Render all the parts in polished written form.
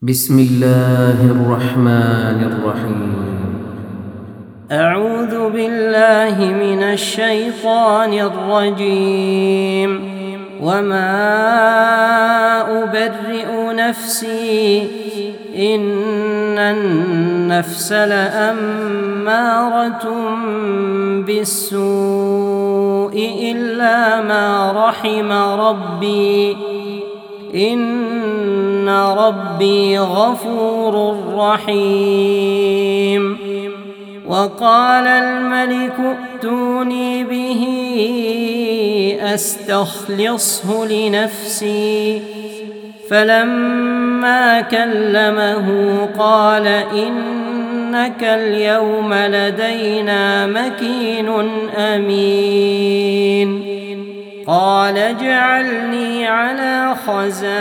بسم الله الرحمن الرحيم. أعوذ بالله من الشيطان الرجيم. وما أبرئ نفسي إن النفس لأمارة بالسوء إلا ما رحم ربي إن ربي غفور رحيم. وقال الملك ائتوني به أستخلصه لنفسي. فلما كلمه قال إنك اليوم لدينا مكين أمين. قال اجعلني على خزائن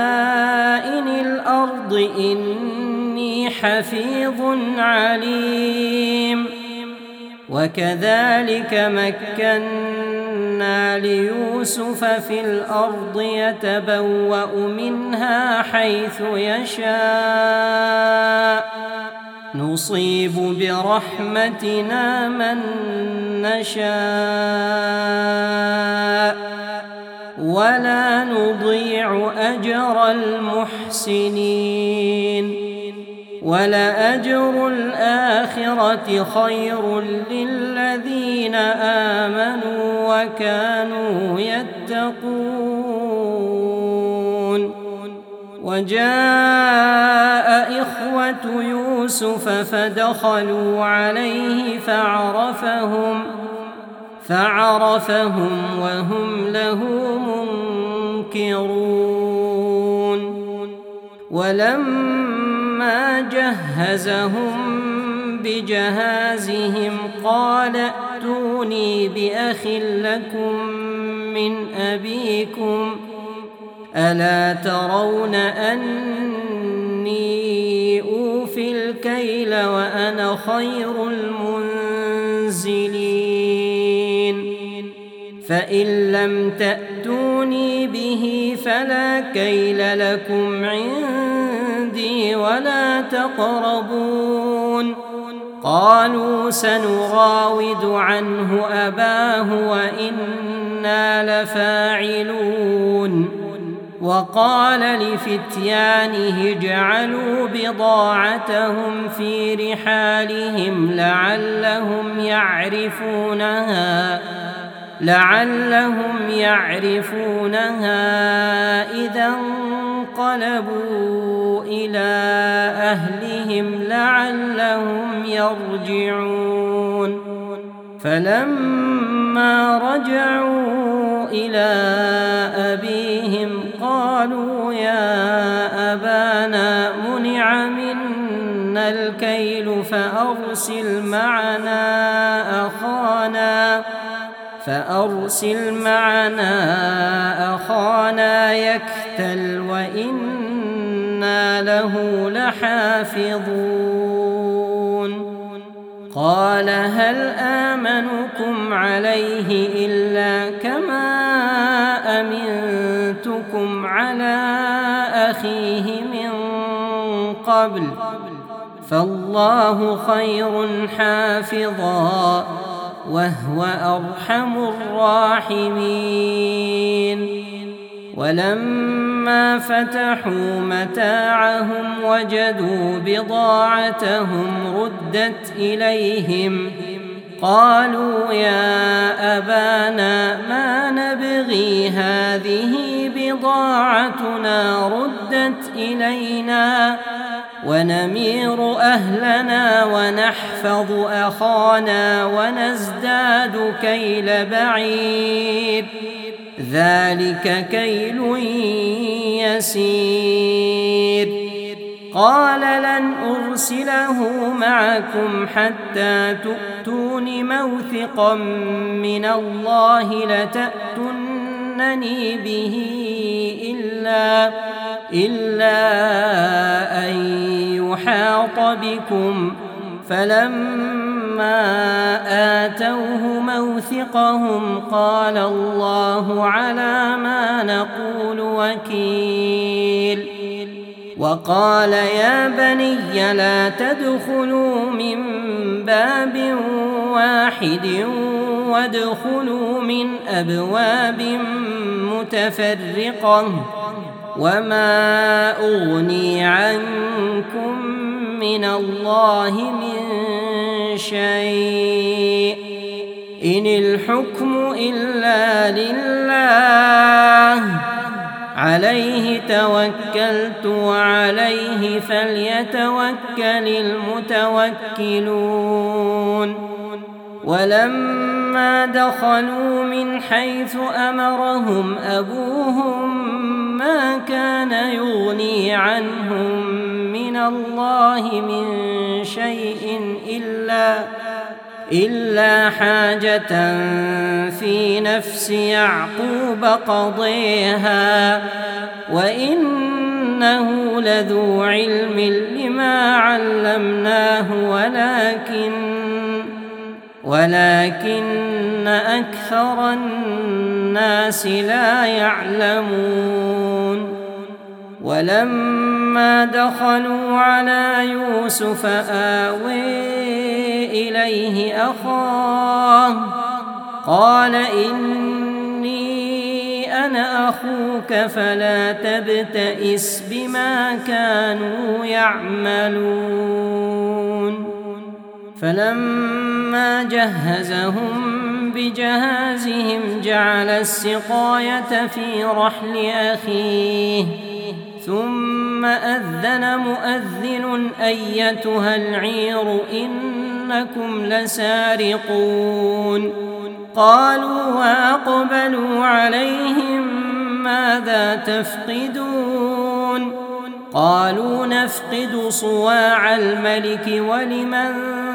الأرض إني حفيظ عليم. وكذلك مكنا ليوسف في الأرض يتبوأ منها حيث يشاء نصيب برحمتنا من نشاء ولا نضيع أجر المحسنين. ولأجر الآخرة خير للذين آمنوا وكانوا يتقون. وجاء إخوة يوسف فدخلوا عليه فعرفهم وهم له منكرون. ولما جهزهم بجهازهم قال ائتوني بأخ لكم من أبيكم ألا ترون أني أوفي الكيل وأنا خير المنزلين. فإن لم تأتوني به فلا كيل لكم عندي ولا تقربون. قالوا سنراود عنه أباه وإنا لفاعلون. وقال لفتيانه اجعلوا بضاعتهم في رحالهم لعلهم يعرفونها إذا انقلبوا إلى أهلهم لعلهم يرجعون. فلما رجعوا إلى أبيهم قالوا يا أبانا منع منا الكيل فأرسل معنا أخانا يكتل وإنا له لحافظون. قال هل آمنكم عليه إلا كما أمنتكم على أخيه من قبل فالله خير حافظا وهو أرحم الراحمين. ولما فتحوا متاعهم وجدوا بضاعتهم ردت إليهم قالوا يا أبانا ما نبغي هذه بضاعتنا ردت إلينا ونمير أهلنا ونحفظ أخانا ونزداد كيل بعير ذلك كيل يسير. قال لن أرسله معكم حتى تؤتون موثقا من الله لتأتونني به إلا أن يحاط بكم. فلما آتوه موثقهم قال الله على ما نقول وكيل. وقال يا بني لا تدخلوا من باب واحد وادخلوا من أبواب متفرقة وما أغني عنكم من الله من شيء إن الحكم إلا لله عليه توكلت وعليه فليتوكل المتوكلون ولما دخلوا من حيث أمرهم أبوهم ما كان يغني عنهم من الله من شيء إلا حاجة في نفس يعقوب قضيها وإنه لذو علم لما علمناه ولكن أكثر الناس لا يعلمون ولما دخلوا على يوسف آوي إليه أخاه قال إني أنا أخوك فلا تبتئس بما كانوا يعملون فلما جهزهم بجهازهم جعل السقاية في رحل أخيه ثم أذن مؤذن أيتها العير إنكم لسارقون قالوا وأقبلوا عليهم ماذا تفقدون قالوا نفقد صواع الملك ولمن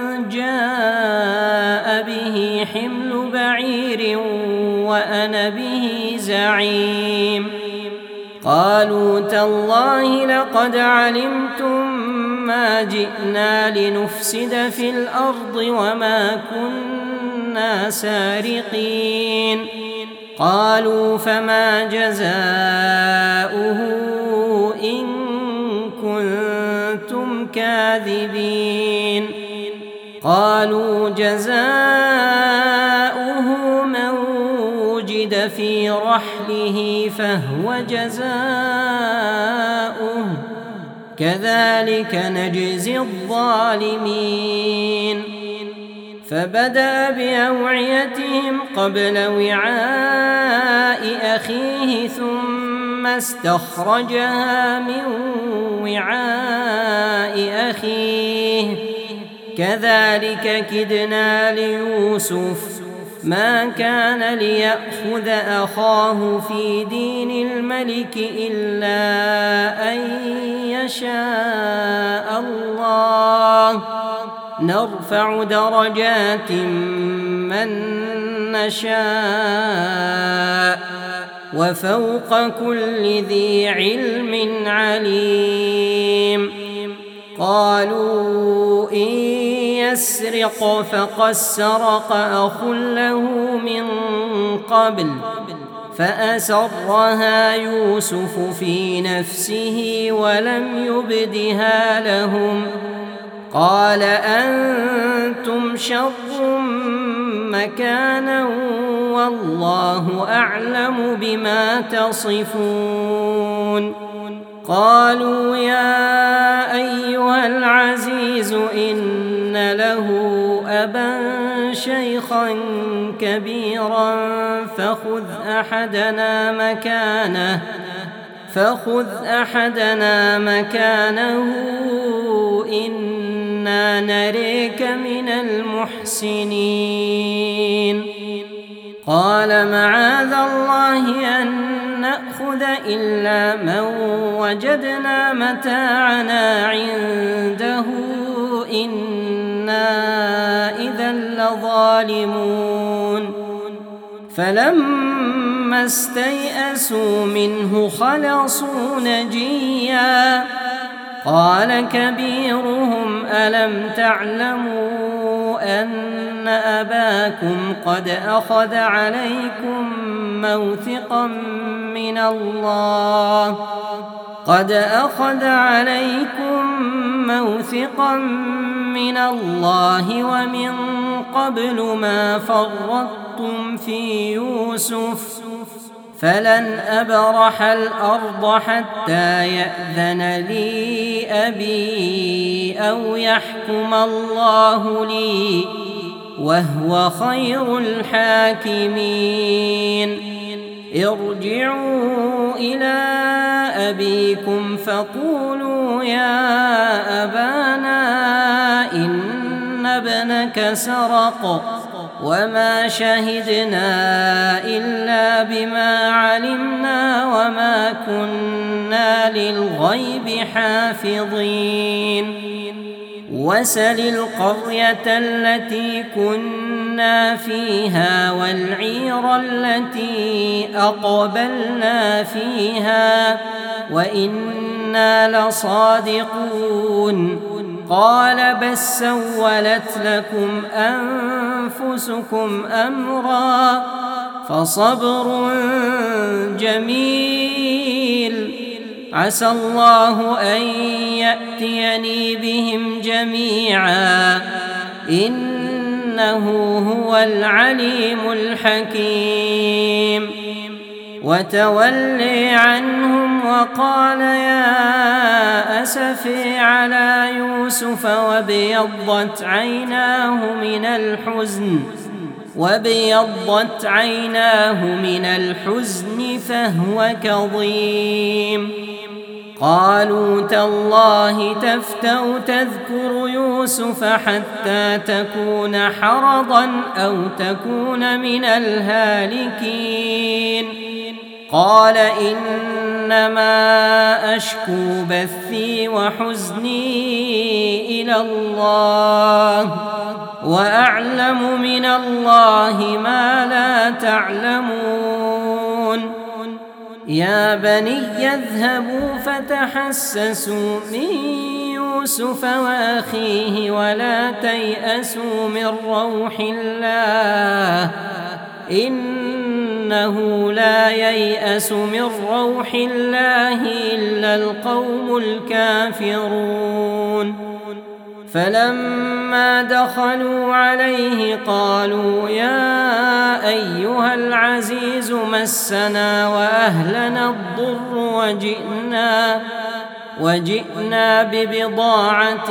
جاء به حمل بعير وأنا به زعيم قالوا تالله لقد علمتم ما جئنا لنفسد في الأرض وما كنا سارقين قالوا فما جزاؤه إن كنتم كاذبين قالوا جزاؤه من وجد في رحله فهو جزاؤه كذلك نجزي الظالمين فبدأ بأوعيتهم قبل وعاء أخيه ثم استخرجها من وعاء أخيه كذلك كدنا ليوسف ما كان ليأخذ أخاه في دين الملك إلا أن يشاء الله نرفع درجات من نشاء وفوق كل ذي علم عليم قالوا إن يسرق فقد سرق أخ له من قبل فأسرها يوسف في نفسه ولم يبدها لهم قال أنتم شر مكانا والله أعلم بما تصفون قالوا يا أيها العزيز إن له أبا شيخا كبيرا فخذ أحدنا مكانه إنا نريك من المحسنين قال معاذ الله أن نأخذ إلا من وجدنا متاعنا عنده إنا إذا لظالمون فلما استيئسوا منه خلصوا نجيا قال كبيرهم ألم تعلموا أن أباكم قد أخذ عليكم موثقا من الله قد أخذ عليكم موثقا من الله ومن قبل ما فرطتم في يوسف فلن أبرح الأرض حتى يأذن لي أبي أو يحكم الله لي وهو خير الحاكمين. ارجعوا إلى أبيكم فقولوا يا أبانا إن ابنك سرق وما شهدنا إلا بما علمنا وما كنا للغيب حافظين. وسل القرية التي كنا فيها والعير التي أقبلنا فيها وإنا لصادقون. قال بل سولت لكم أنفسكم أمرا فصبر جميل عسى الله أن يأتيني بهم جميعا إنه هو العليم الحكيم. وتولي عنهم وقال يا أسفي على يوسف وابيضت عيناه من الحزن فهو كظيم. قالوا تالله تفتأ تذكر يوسف حتى تكون حرضا أو تكون من الهالكين. قال إنما أشكو بثي وحزني إلى الله وأعلم من الله ما لا تعلمون. يا بني اذهبوا فتحسسوا من يوسف وأخيه ولا تيأسوا من روح الله إنه لا ييأس من روح الله إلا القوم الكافرون. فلما دخلوا عليه قالوا يا أيها العزيز مسنا وأهلنا الضر وجئنا ببضاعة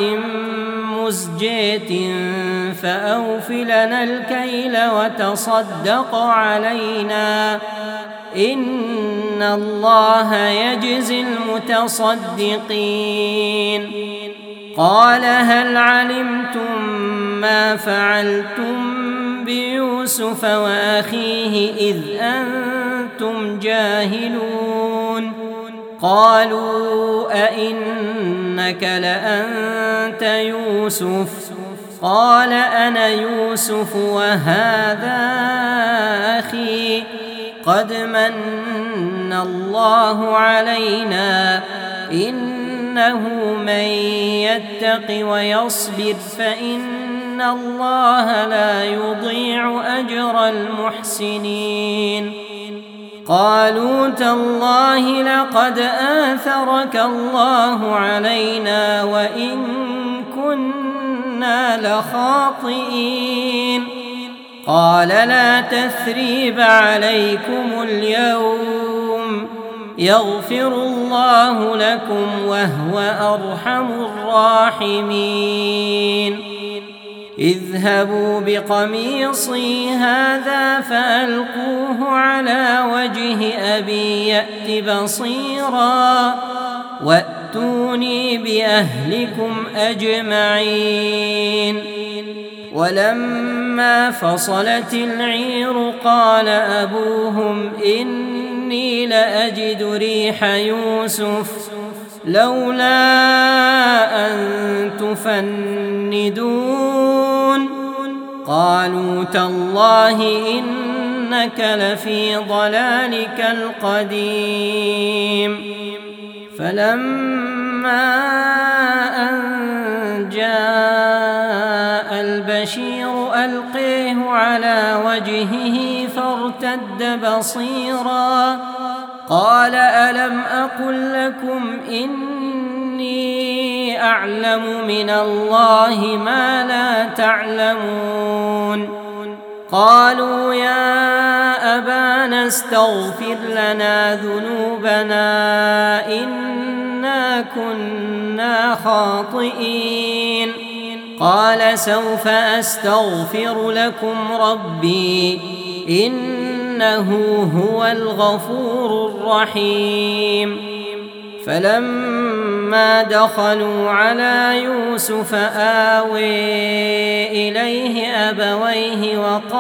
مزجاة فأوف لنا الكيل وتصدق علينا إن الله يجزي المتصدقين. قال هل علمتم ما فعلتم بيوسف وأخيه إذ أنتم جاهلون؟ قالوا أئنك لأنت يوسف؟ قال أنا يوسف وهذا أخي قد من الله علينا إنه من يتق ويصبر فإن الله لا يضيع أجر المحسنين. قالوا تالله لقد آثرك الله علينا وإن كنا لخاطئين. قال لا تثريب عليكم اليوم يغفر الله لكم وهو أرحم الراحمين. اذهبوا بقميصي هذا فألقوه على وجه أبي يأت بصيرا وأتوني بأهلكم أجمعين. ولما فصلت العير قال أبوهم إني لأجد ريح يوسف لولا أن تفندون. قالوا تالله إنك لفي ضلالك القديم. فلما أن جاء البشير ألقيه على وجهه فارتد بصيرا قال ألم أقل لكم أعلم من الله ما لا تعلمون قالوا يا أبانا استغفر لنا ذنوبنا إنا كنا خاطئين قال سوف أستغفر لكم ربي إنه هو الغفور الرحيم فلما دخلوا على يوسف آوي إليه أبويه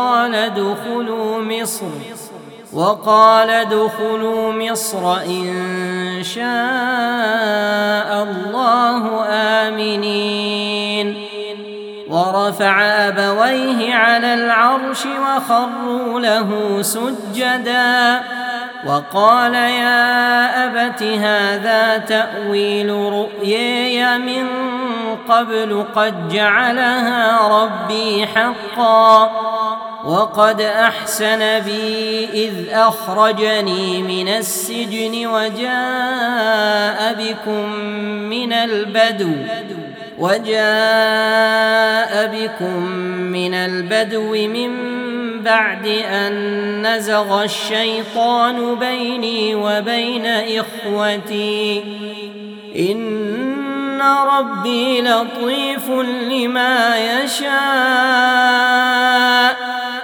وقال ادخلوا مصر إن شاء الله آمنين ورفع أبويه على العرش وخروا له سجدا وقال يا أبت هذا تأويل رؤياي من قبل قد جعلها ربي حقا وقد أحسن بي إذ أخرجني من السجن وجاء بكم من البدو من بعد أن نزغ الشيطان بيني وبين إخوتي إن ربي لطيف لما يشاء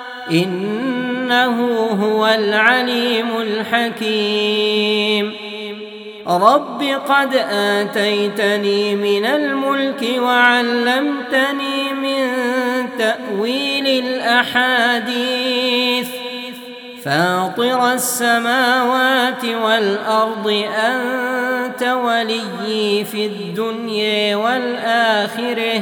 إنه هو العليم الحكيم رب قد آتيتني من الملك وعلمتني من تأويل الأحاديث فاطر السماوات والأرض أنت وليي في الدنيا والآخرة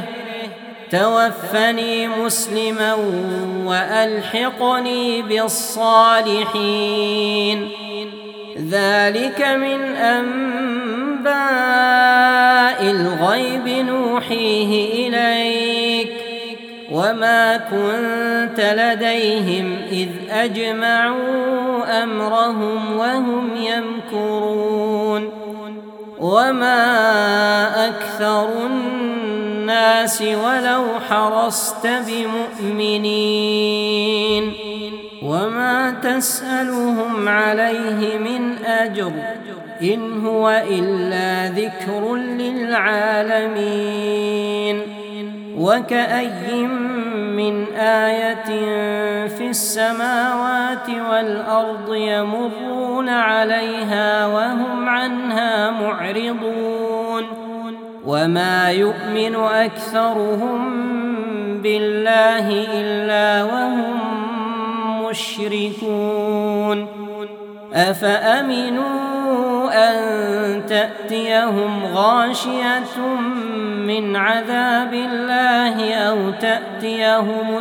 توفني مسلما وألحقني بالصالحين ذلك من أنباء الغيب نوحيه إليك وما كنت لديهم إذ أجمعوا أمرهم وهم يمكرون وما أكثر الناس ولو حرصت بمؤمنين وما تسألهم عليه من أجر إن هو إلا ذكر للعالمين وكأي من آية في السماوات والأرض يمرون عليها وهم عنها معرضون وما يؤمن أكثرهم بالله إلا وهم مشركون أفأمنوا أن تأتيهم غاشية من عذاب الله أو تأتيهم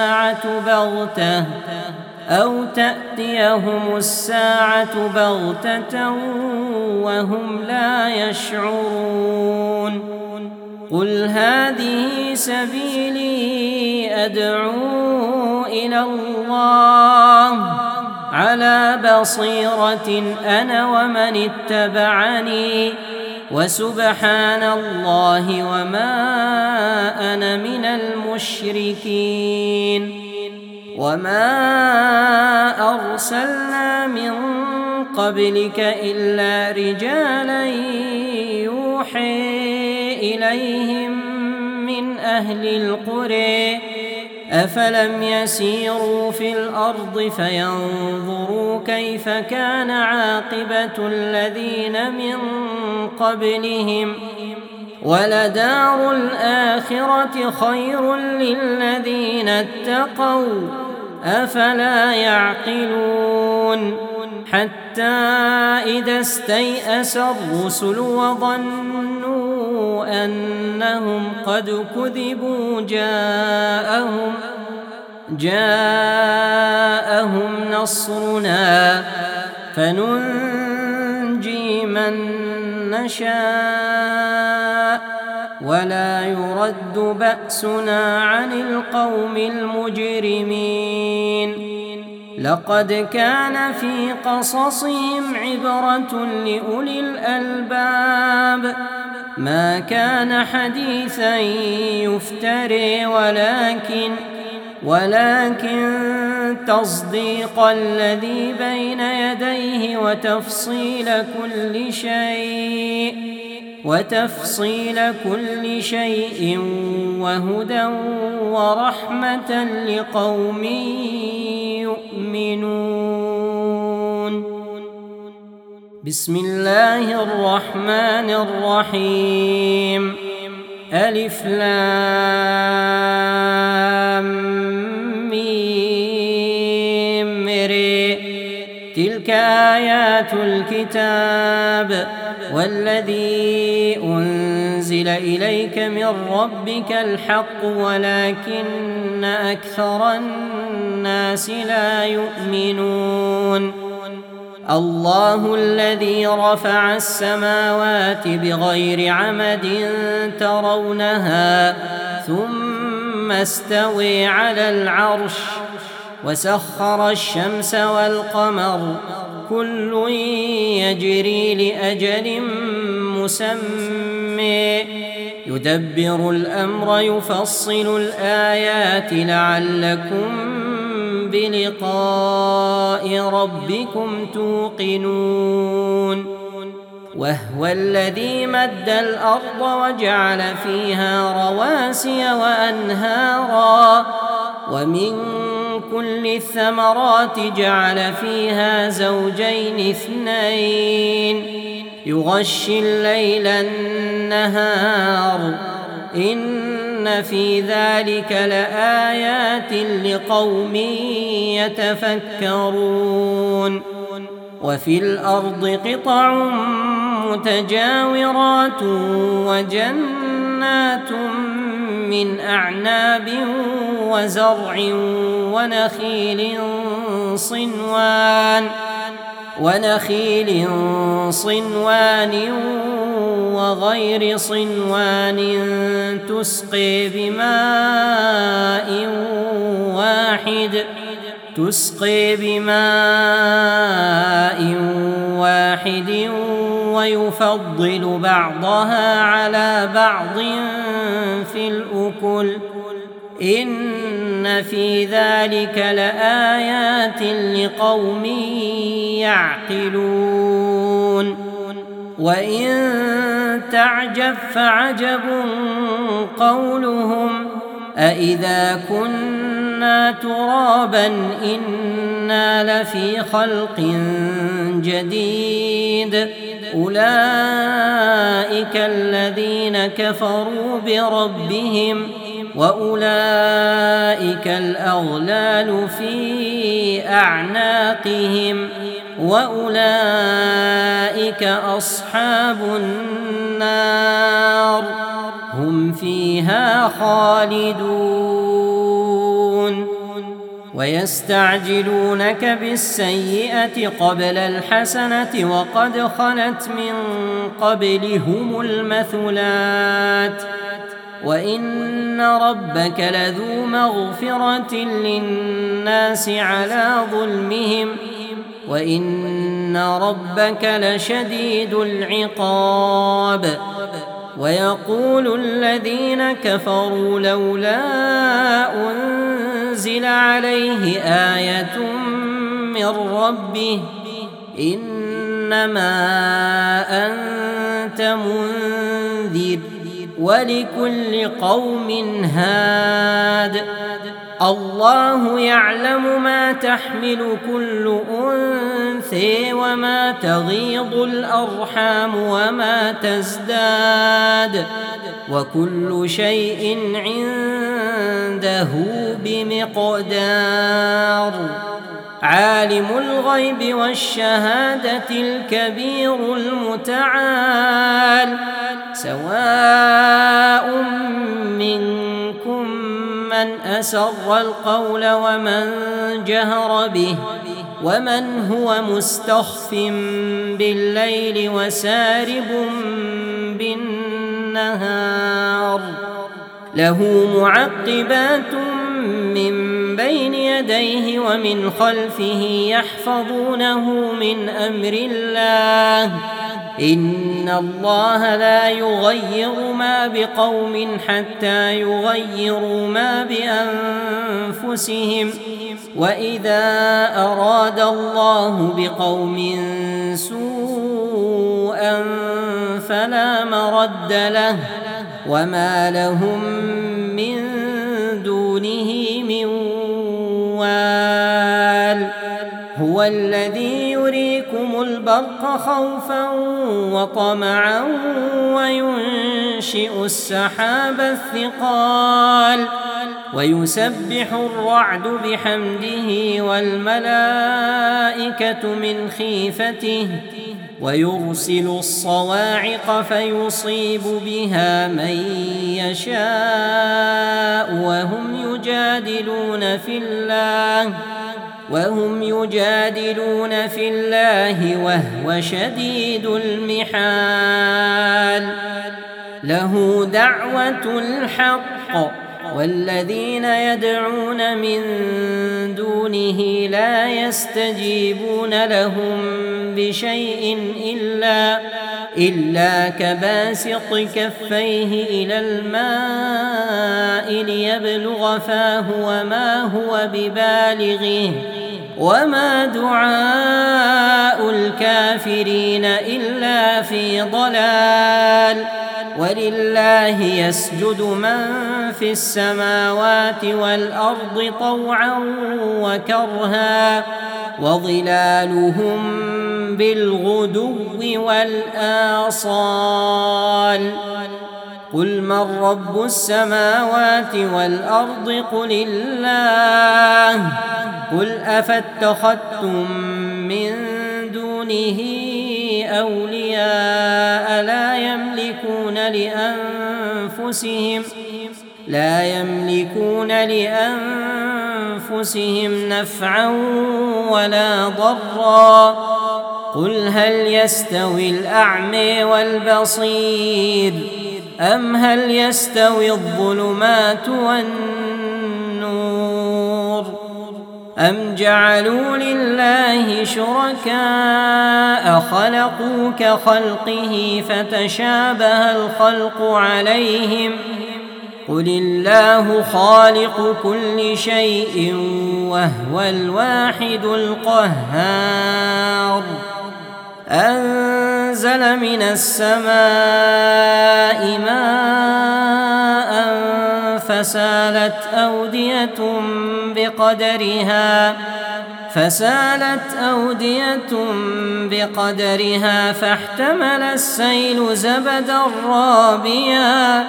الساعة بغتة وهم لا يشعرون قل هذه سبيلي أدعو إلى الله على بصيرة أنا ومن اتبعني وسبحان الله وما أنا من المشركين وما أرسلنا من قبلك إلا رجالا يوحي إليهم من أهل القرى أفلم يسيروا في الأرض فينظروا كيف كان عاقبة الذين من قبلهم ولدار الآخرة خير للذين اتقوا أفلا يعقلون حتى إذا استيأس الرسل وظنوا أنهم قد كذبوا جاءهم نصرنا فننجي من نشاء ولا يرد بأسنا عن القوم المجرمين لقد كان في قصصهم عبرة لأولي الألباب ما كان حديثا يفتري ولكن تصديق الذي بين يديه وتفصيل كل شيء وهدى ورحمة لقوم يؤمنون. بسم الله الرحمن الرحيم. ألف لام ميم ر. تلك آيات الكتاب والذي أنزل إليك من ربك الحق ولكن أكثر الناس لا يؤمنون. الله الذي رفع السماوات بغير عمد ترونها ثم استوى على العرش وسخر الشمس والقمر كل يجري لأجل مسمى يدبر الأمر يفصل الآيات لعلكم بلقاء ربكم توقنون. وهو الذي مد الأرض وجعل فيها رواسي وأنهارا ومن كل الثمرات جعل فيها زوجين اثنين يغشي الليل النهار إن في ذلك لآيات لقوم يتفكرون. وفي الأرض قطع متجاورات وجنات من أعناب وزرع ونخيل صنوان وغير صنوان تسقي بماء واحد ويفضل بعضها على بعض في الأكل إن في ذلك لآيات لقوم يعقلون. وإن تعجب فعجب قولهم أإذا كنا ترابا إنا لفي خلق جديد أولئك الذين كفروا بربهم وأولئك الأغلال في أعناقهم وأولئك أصحاب النار هم فيها خالدون. ويستعجلونك بالسيئة قبل الحسنة وقد خلت من قبلهم المثلات وإن ربك لذو مغفرة للناس على ظلمهم وإن ربك لشديد العقاب. ويقول الذين كفروا لولا أنزل عليه آية من ربه إنما أنت منذر ولكل قوم هاد الله يعلم ما تحمل كل أنثى وما تغيض الأرحام وما تزداد وكل شيء عنده بمقدار. عالم الغيب والشهادة الكبير المتعال سواء منكم من أسر القول ومن جهر به ومن هو مستخف بالليل وسارب بالنهار له معقبات من بين يديه ومن خلفه يحفظونه من أمر الله إن الله لا يغير ما بقوم حتى يغيروا ما بأنفسهم وإذا أراد الله بقوم سوءا فلا مرد له وما لهم من دونه من وال هو الذي يريكم البرق خوفا وطمعا وينشئ السحاب الثقال ويسبح الرعد بحمده والملائكة من خيفته ويرسل الصواعق فيصيب بها من يشاء وهم يجادلون في الله وهو شديد المحال له دعوة الحق والذين يدعون من دونه لا يستجيبون لهم بشيء إلا كباسط كفيه إلى الماء ليبلغ فاه وما هو ببالغه وما دعاء الكافرين إلا في ضلال ولله يسجد من في السماوات والأرض طوعا وكرها وظلالهم بالغدو والآصال قل من رب السماوات والأرض قل الله قل أفاتخذتم من دونه أولياء لا يملكون لأنفسهم نفعا ولا ضرا قل هل يستوي الأعمى والبصير أم هل يستوي الظلمات والنور أم جعلوا لله شركاء خلقوا كخلقه فتشابه الخلق عليهم قل الله خالق كل شيء وهو الواحد القهار أنزل من السماء ماء فسالت أودية بقدرها فاحتمل السيل زبدا رابيا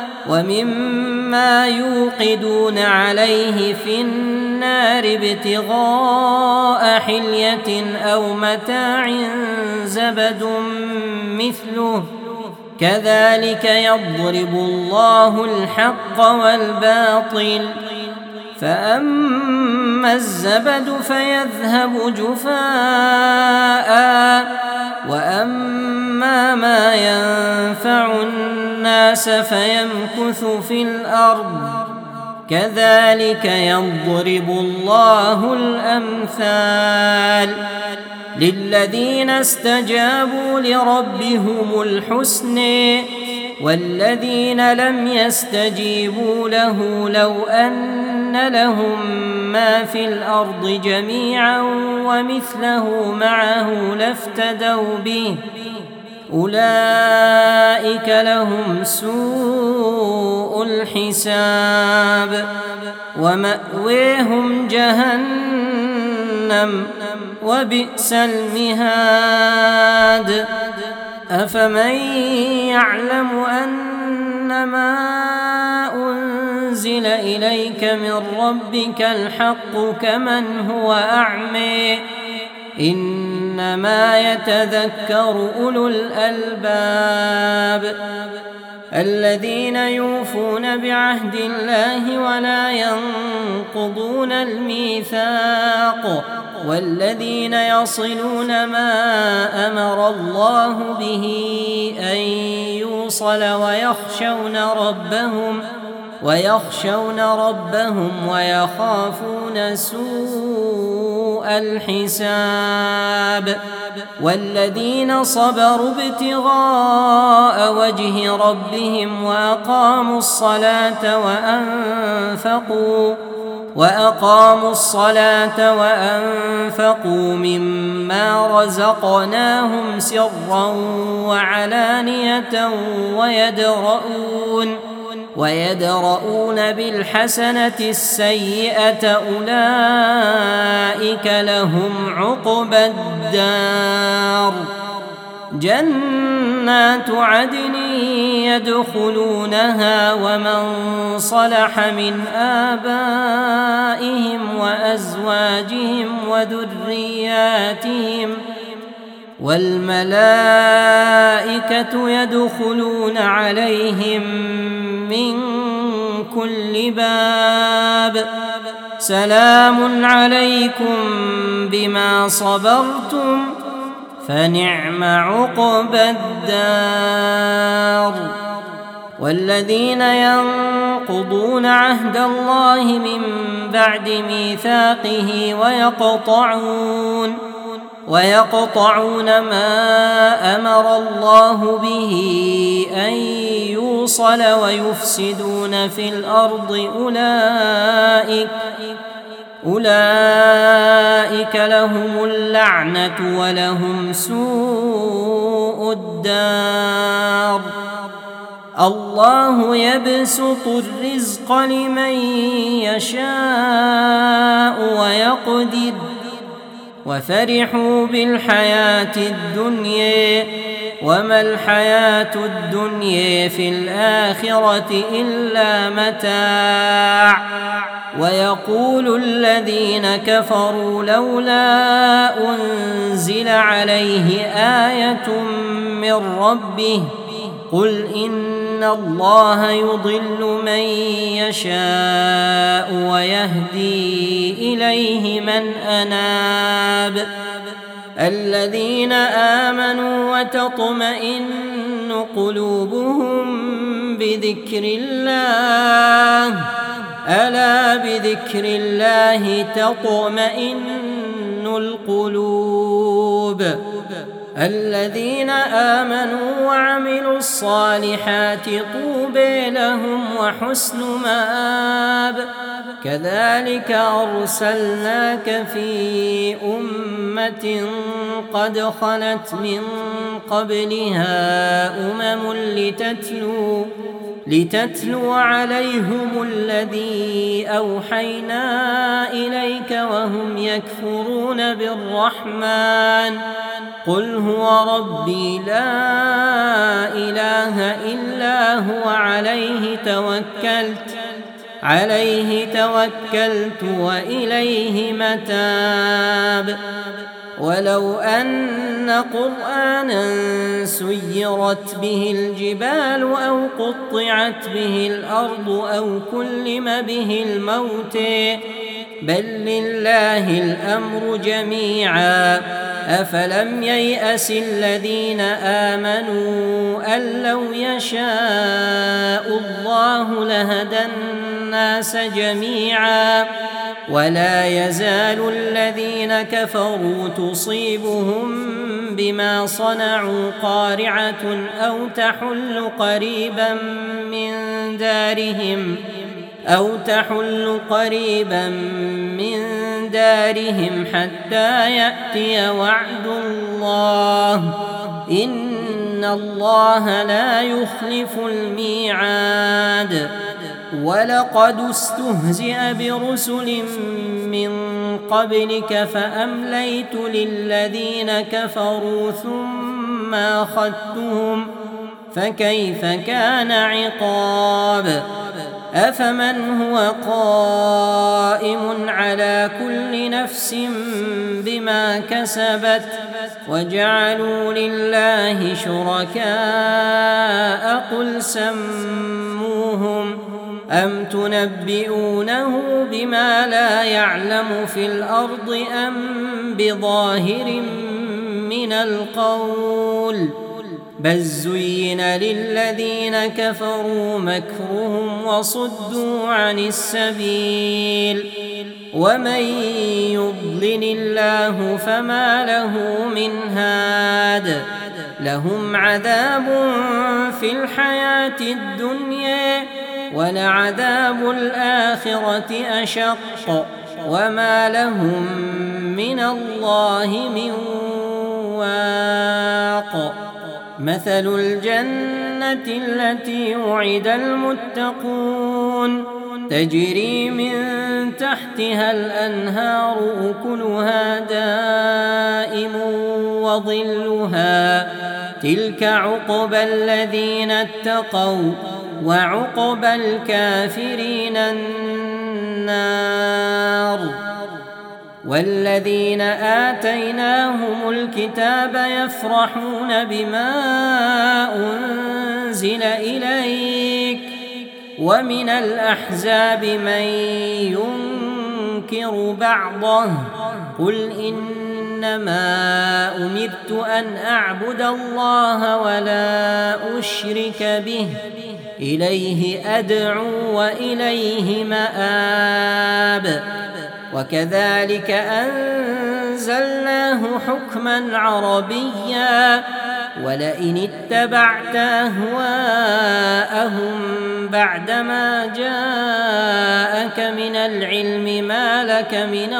ومما يوقدون عليه في النار ابتغاء حلية أو متاع زبد مثله كذلك يضرب الله الحق والباطل فأما الزبد فيذهب جفاء وأما ما ينفع الناس فيمكث في الأرض كذلك يضرب الله الأمثال للذين استجابوا لربهم الحسن والذين لم يستجيبوا له لو أن لهم ما في الأرض جميعا ومثله معه لافتدوا به أولئك لهم سوء الحساب ومأويهم جهنم وبئس المهاد أفمن يعلم أنما أنزل إليك من ربك الحق كمن هو أعمى إنما يتذكر أولو الألباب الذين يوفون بعهد الله ولا ينقضون الميثاق والذين يصلون ما أمر الله به أن يوصل ويخشون ربهم ويخافون سوء الحساب والذين صبروا ابتغاء وجه ربهم وأقاموا الصلاة وأنفقوا مما رزقناهم سرا وعلانية ويدرؤون بالحسنة السيئة أولئك لهم عقبى الدار جنات عدن يدخلونها ومن صلح من آبائهم وأزواجهم وذرياتهم والملائكة يدخلون عليهم من كل باب سلام عليكم بما صبرتم فنعم عقبى الدار والذين ينقضون عهد الله من بعد ميثاقه ويقطعون ما أمر الله به أن يوصل ويفسدون في الأرض أولئك لهم اللعنة ولهم سوء الدار الله يبسط الرزق لمن يشاء ويقدر وفرحوا بالحياة الدنيا وما الحياة الدنيا في الآخرة إلا متاع ويقول الذين كفروا لولا أنزل عليه آية من ربه قل إن الله يضل من يشاء ويهدي إليه من أناب الذين آمنوا وتطمئن قلوبهم بذكر الله ألا بذكر الله تطمئن القلوب الذين آمنوا وعملوا الصالحات طوبى لهم وحسن مآب كذلك أرسلناك في أمة قد خلت من قبلها لتتلو عليهم الذي أوحينا إليك وهم يكفرون بالرحمن قل هو ربي لا إله إلا هو عليه توكلت وإليه متاب ولو أن قرآنا سيرت به الجبال أو قطعت به الأرض أو كلم به الموت بل لله الأمر جميعا أفلم ييأس الذين آمنوا أن لو يشاء الله لهدى الناس جميعا ولا يزال الذين كفروا تصيبهم بما صنعوا قارعة أو تحل قريبا من دارهم حتى يأتي وعد الله إن الله لا يخلف الميعاد ولقد استهزئ برسل من قبلك فأمليت للذين كفروا ثم أخذتهم فكيف كان عقاب أفمن هو قائم على كل نفس بما كسبت وجعلوا لله شركاء قل سموهم أم تنبئونه بما لا يعلم في الأرض أم بظاهر من القول بل زين للذين كفروا مكرهم وصدوا عن السبيل ومن يضلل الله فما له من هاد لهم عذاب في الحياة الدنيا ولعذاب الآخرة أشق وما لهم من الله من واق مثل الجنة التي وعد المتقون تجري من تحتها الأنهار أكلها دائم وظلها تلك عقبى الذين اتقوا وعقبى الكافرين النار والذين آتيناهم الكتاب يفرحون بما أنزل إليك ومن الأحزاب من ينكر بعضه قل إنما أمرت أن أعبد الله ولا أشرك به إليه أدعو وإليه مآب وكذلك أنزلناه حكما عربيا ولئن اتبعت أهواءهم بعدما جاءك من العلم ما لك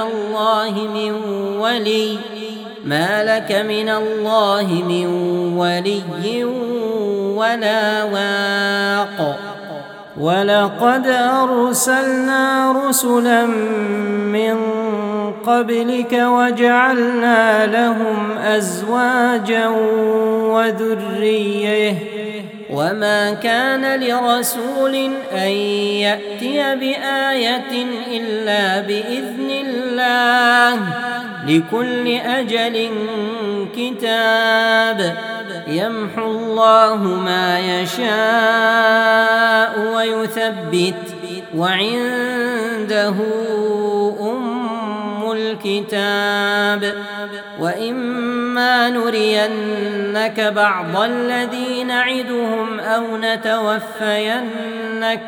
من الله من ولي ولا واق ولقد أرسلنا رسلا من قبلك وجعلنا لهم أزواجا وذرية وما كان لرسول أن يأتي بآية إلا بإذن الله لكل أجل كتاب يمحو الله ما يشاء ويثبت وعنده أم الكتاب وإما نرينك بعض الذي نعدهم أو نتوفينك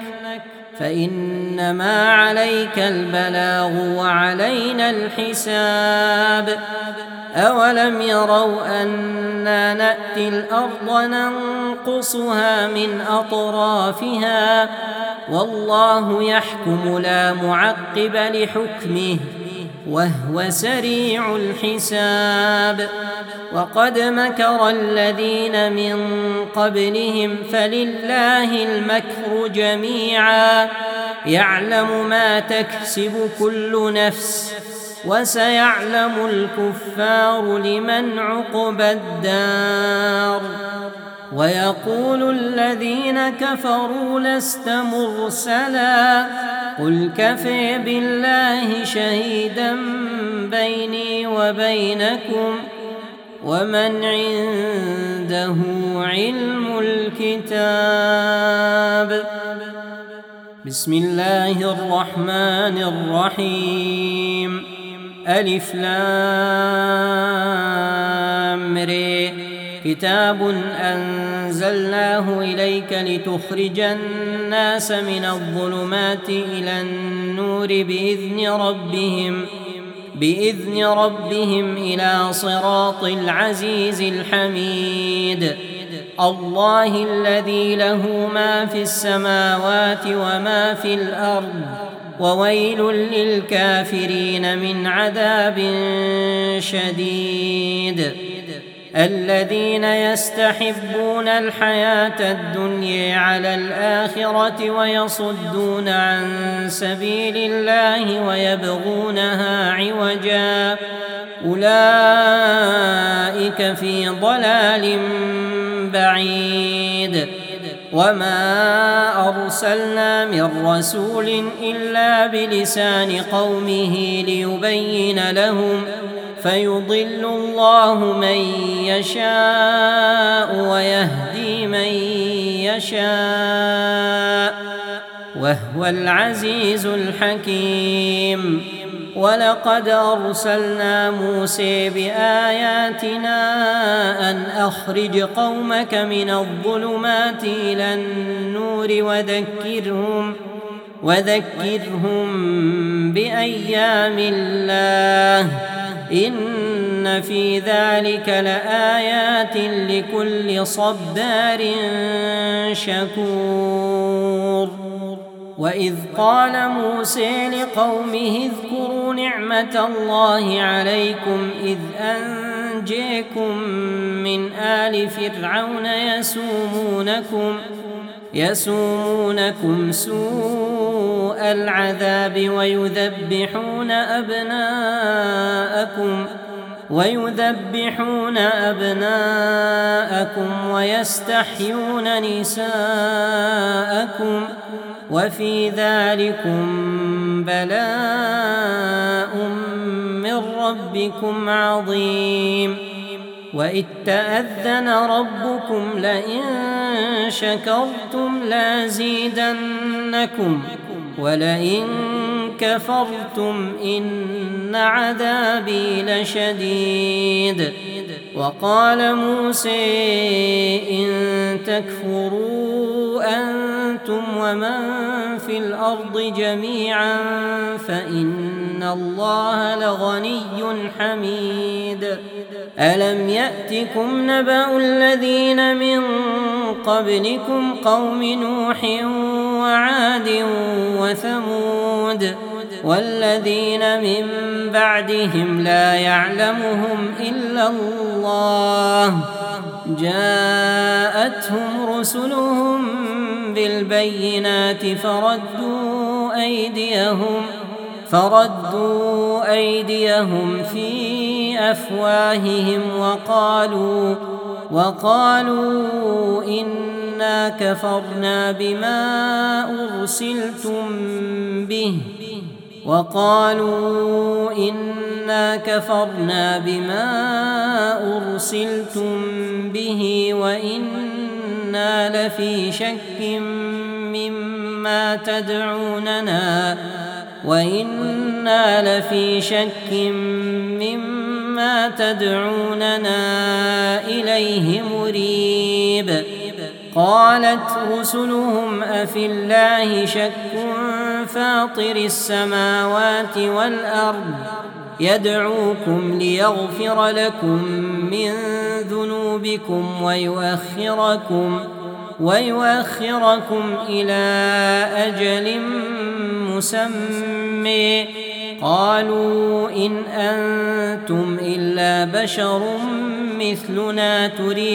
فإنما عليك البلاغ وعلينا الحساب أولم يروا أنا نأتي الأرض ننقصها من أطرافها والله يحكم لا معقب لحكمه وهو سريع الحساب وقد مكر الذين من قبلهم فلله المكر جميعا يعلم ما تكسب كل نفس وسيعلم الكفار لمن عقبى الدار ويقول الذين كفروا لست مرسلا قل كفى بالله شهيدا بيني وبينكم ومن عنده علم الكتاب بسم الله الرحمن الرحيم ألف لام ر كتاب أنزلناه إليك لتخرج الناس من الظلمات إلى النور بإذن ربهم إلى صراط العزيز الحميد الله الذي له ما في السماوات وما في الأرض وويل للكافرين من عذاب شديد الذين يستحبون الحياة الدنيا على الآخرة ويصدون عن سبيل الله ويبغونها عوجا أولئك في ضلال بعيد وما أرسلنا من رسول إلا بلسان قومه ليبين لهم فيضل الله من يشاء ويهدي من يشاء وهو العزيز الحكيم ولقد أرسلنا موسى بآياتنا أن أخرج قومك من الظلمات إلى النور وذكرهم بأيام الله إن في ذلك لآيات لكل صبار شكور. وإذ قال موسى لقومه اذكروا نعمة الله عليكم إذ أنجيكم من آل فرعون يسومونكم سوء العذاب ويذبحون أبناءكم ويستحيون نساءكم وفي ذلكم بلاء من ربكم عظيم. وإذ تأذن ربكم لئن شكرتم لازيدنكم ولئن كفرتم إن عذابي لشديد. وقال موسى إن تكفروا أنتم ومن في الأرض جميعا فإن الله لغني حميد. ألم يأتكم نبأ الذين من قبلكم قوم نوح وعاد وثمود والذين من بعدهم لا يعلمهم إلا الله جاءتهم رسلهم بالبينات فردوا أيديهم في أفواههم وقالوا إنا كفرنا بما أرسلتم به وإنا لفي شك مما تدعوننا إليه مريب. قالت رسلهم أفي الله شك فاطر السماوات والأرض يدعوكم ليغفر لكم من ذنوبكم ويؤخركم إلى أجل مسمى قالوا إن أنتم إلا بشر مثلنا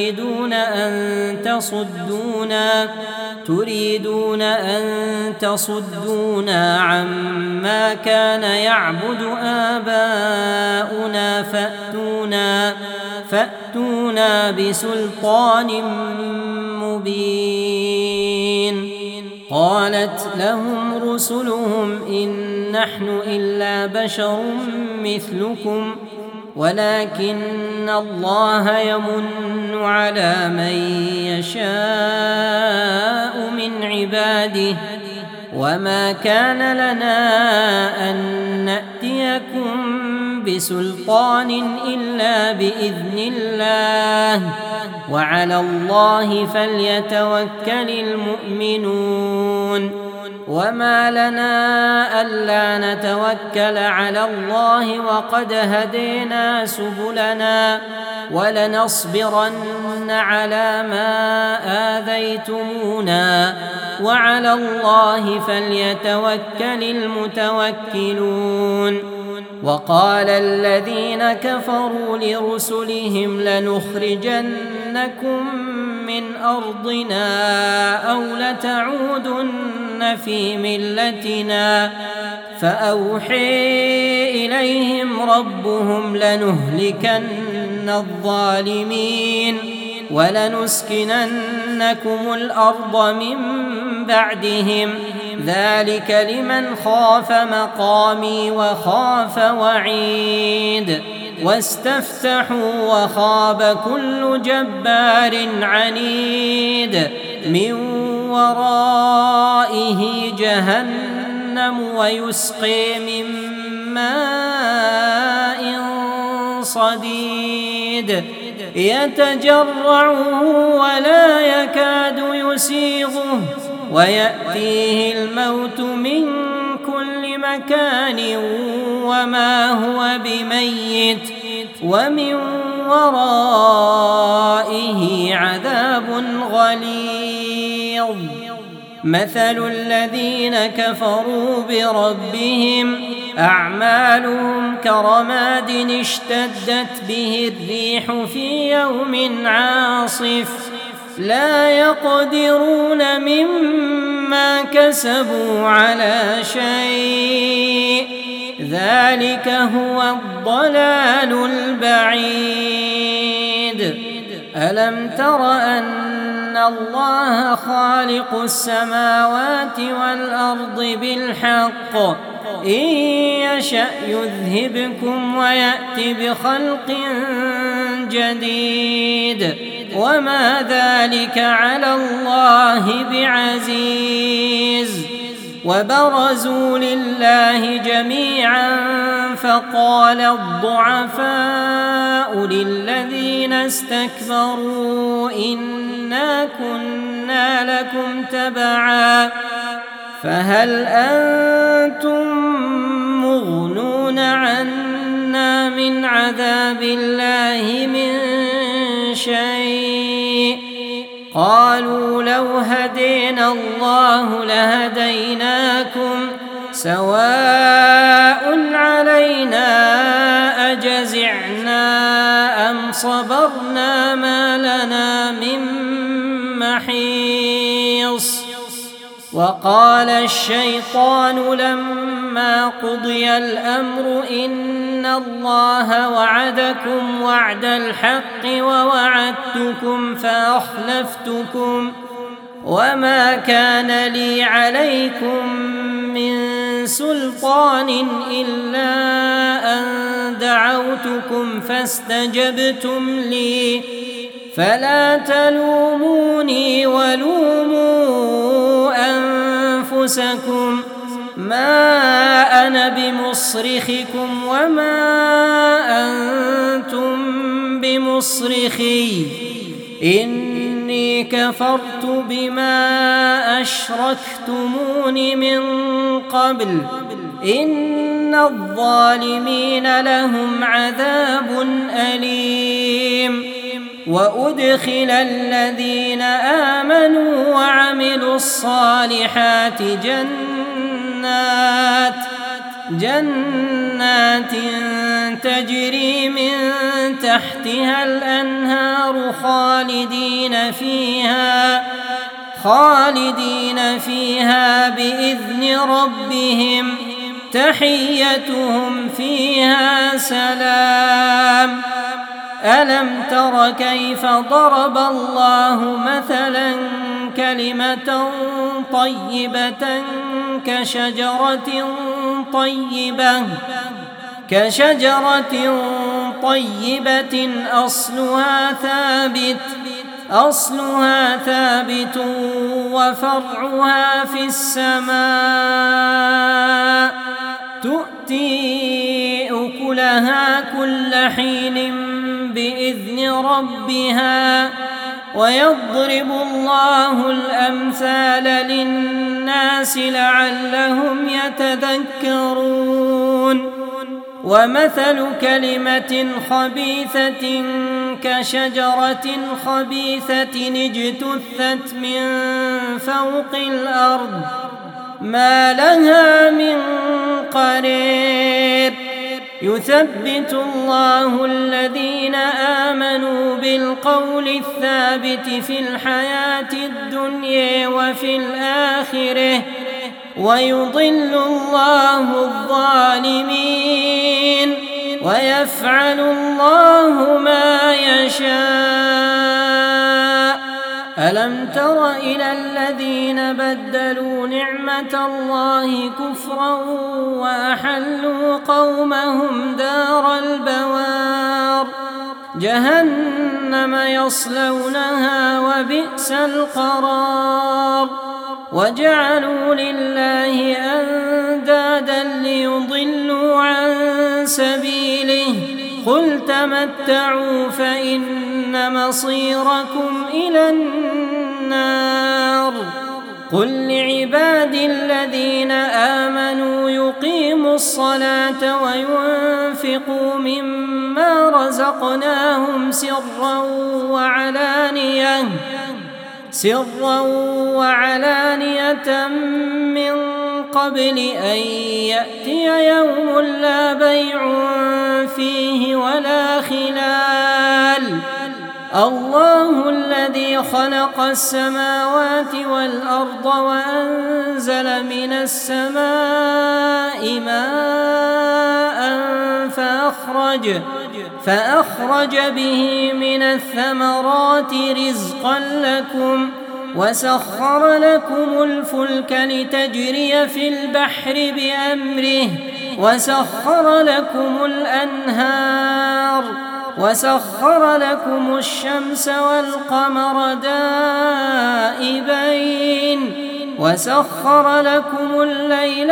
تريدون أن تصدونا عما كان يعبد آباؤنا فأتونا بسلطان مبين. قالت لهم رسلهم إن نحن إلا بشر مثلكم ولكن الله يمن على من يشاء من عباده وما كان لنا أن نأتيكم بسلطان إلا بإذن الله وعلى الله فليتوكل المؤمنون. وما لنا ألا نتوكل على الله وقد هدينا سبلنا ولنصبرن على ما آذيتمونا وعلى الله فليتوكل المتوكلون. وقال الذين كفروا لرسلهم لنخرجنكم من أرضنا أو لتعودن في ملتنا فأوحي إليهم ربهم لنهلكن الظالمين ولنسكننكم الأرض من بعدهم ذلك لمن خاف مقامي وخاف وعيد. واستفتحوا وخاب كل جبار عنيد من ورائه جهنم ويسقي من ماء صديد يتجرعه ولا يكاد يسيغه ويأتيه الموت من كل مكان وما هو بميت ومن ورائه عذاب غليظ. مثل الذين كفروا بربهم أعمالهم كرماد اشتدت به الريح في يوم عاصف لا يقدرون مما كسبوا على شيء ذلك هو الضلال البعيد. ألم تر أن الله خالق السماوات والأرض بالحق إن يشأ يذهبكم ويأت بخلق جديد وما ذلك على الله بعزيز. وبرزوا لله جميعا فقال الضعفاء للذين استكبروا إنا كنا لكم تبعا فهل أنتم مغنون عنا من عذاب الله من شيء قالوا لو هدينا الله لهديناكم سواء علينا أجزعنا أم صبرنا ما لنا من محيص. وقال الشيطان لما قضي الأمر إن الله وعدكم وعد الحق ووعدتكم فأخلفتكم وما كان لي عليكم من سلطان إلا أن دعوتكم فاستجبتم لي فلا تلوموني ولوموا أنفسكم ما أنا بمصرخكم وما أنتم بمصرخي إني كفرت بما أشركتمون من قبل إن الظالمين لهم عذاب أليم. وأدخل الذين آمنوا وعملوا الصالحات جنات تجري من تحتها الأنهار خالدين فيها بإذن ربهم تحيتهم فيها سلام. ألم تر كيف ضرب الله مثلا كلمة طيبة كشجرة طيبة أصلها ثابت وفرعها في السماء تؤتي أكلها كل حين بإذن ربها ويضرب الله الأمثال للناس لعلهم يتذكرون. ومثل كلمة خبيثة كشجرة خبيثة اجتثت من فوق الأرض ما لها من قرير. يثبت الله الذين آمنوا بالقول الثابت في الحياة الدنيا وفي الآخرة ويضل الله الظالمين ويفعل الله ما يشاء. ألم تر إلى الذين بدلوا نعمة الله كفرا وأحلوا قومهم دار البوار جهنم يصلونها وبئس القرار. وجعلوا لله أندادا ليضلوا عن سبيله قل تمتعوا فإن مصيركم إلى النار قل لعبادي الذين آمنوا يقيموا الصلاة وينفقوا مما رزقناهم سرا وعلانية من قبل أن يأتي يوم لا بيع فيه ولا خلال الله الذي خلق السماوات والأرض وأنزل من السماء ماء فأخرج به من الثمرات رزقا لكم وسخر لكم الفلك لتجري في البحر بأمره وسخر لكم الأنهار وسخر لكم الشمس والقمر دائبين وسخر لكم الليل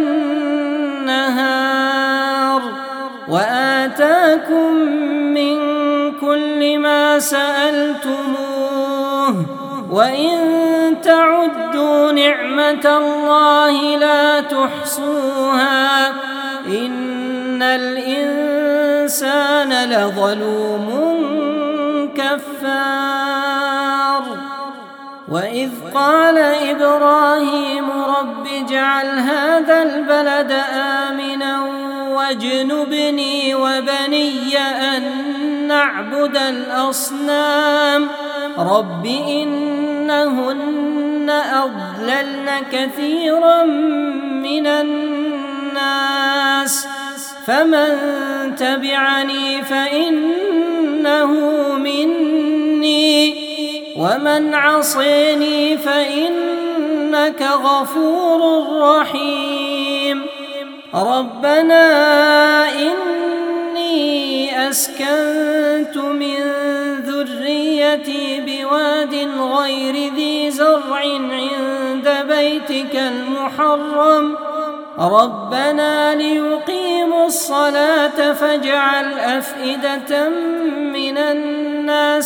والنهار وآتاكم من كل ما سألتموه وإن تعدوا نعمة الله لا تحصوها إن الإنسان لظلوم كفار وإذ قال إبراهيم رب اجعل هذا البلد آمنا واجنبني وبني أن نعبد الأصنام رب إنهن أضللن كثيرا من الناس فمن تبعني فإنه مني ومن عصيني فإنك غفور رحيم ربنا إني أسكنت من ذريتي بواد غير ذي زرع عند بيتك المحرم ربنا ليقيموا الصلاة فاجعل أفئدة من الناس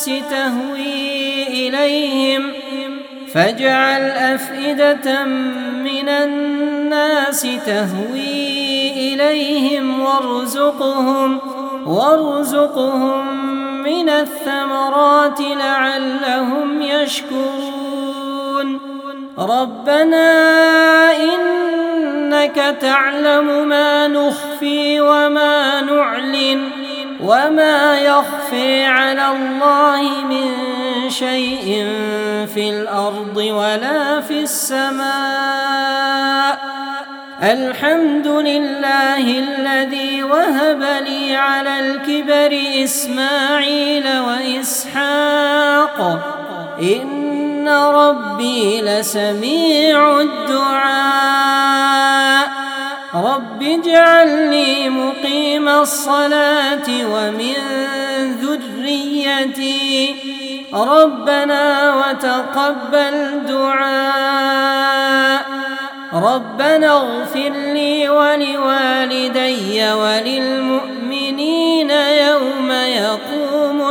تهوي إليهم وارزقهم من الثمرات لعلهم يشكرون ربنا إنك تعلم ما نخفي وما نعلن وما يخفي على الله من شيء في الأرض ولا في السماء الحمد لله الذي وهب لي على الكبر إسماعيل وإسحاق إن ربي لسميع الدعاء رب اجعلني مقيم الصلاة ومن ذريتي ربنا وتقبل دعاء ربنا اغفر لي ولوالدي وللمؤمنين يوم يقوم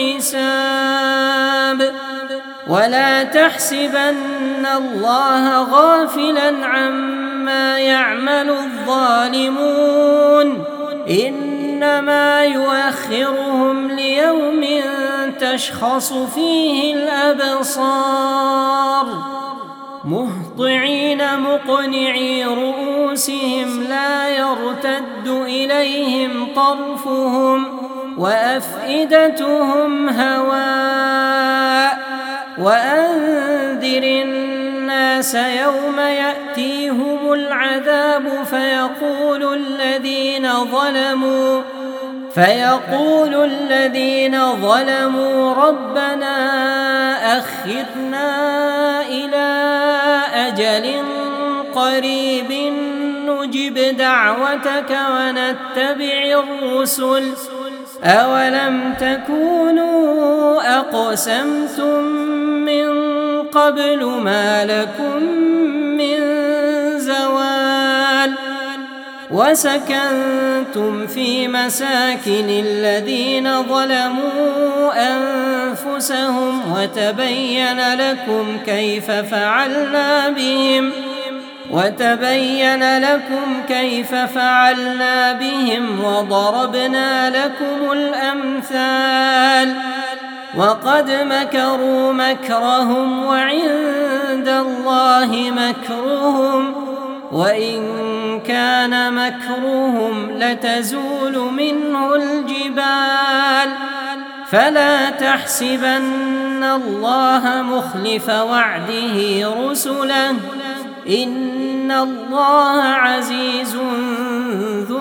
الحساب ولا تحسبن الله غافلا عما يعمل الظالمون إنما يؤخرهم ليوم تشخص فيه الأبصار مهطعين مقنعي رؤوسهم لا يرتد إليهم طرفهم وأفئدتهم هواء وأنذر الناس يوم يأتيهم العذاب فيقول الذين ظلموا ربنا أخرنا إلى أجل قريب نجب دعوتك ونتبع الرسل أولم تكونوا أقسمتم من قبل ما لكم من زوال وسكنتم في مساكن الذين ظلموا أنفسهم وتبين لكم كيف فعلنا بهم وضربنا لكم الأمثال وقد مكروا مكرهم وعند الله مكرهم وإن كان مكرهم لتزول منه الجبال فلا تحسبن الله مخلف وعده رسله إن الله عزيز ذو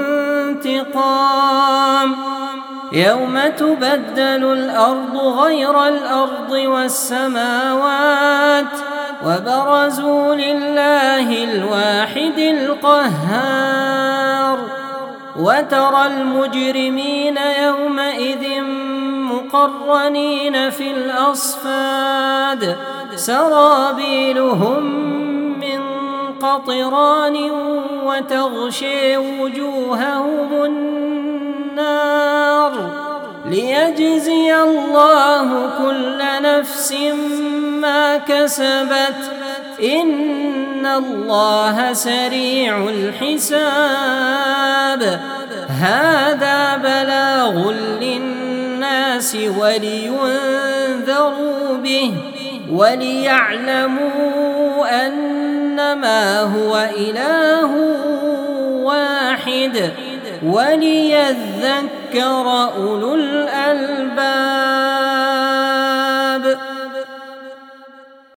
انتقام يوم تبدل الأرض غير الأرض والسماوات وبرزوا لله الواحد القهار وترى المجرمين يومئذ مقرنين في الأصفاد سرابيلهم من قطران وتغشي وجوههم النار ليجزي الله كل نفس ما كسبت إن الله سريع الحساب هذا بلاغ للناس ولينذروا به وليعلموا أنما هو إله واحد وليذكر أولو الألباب.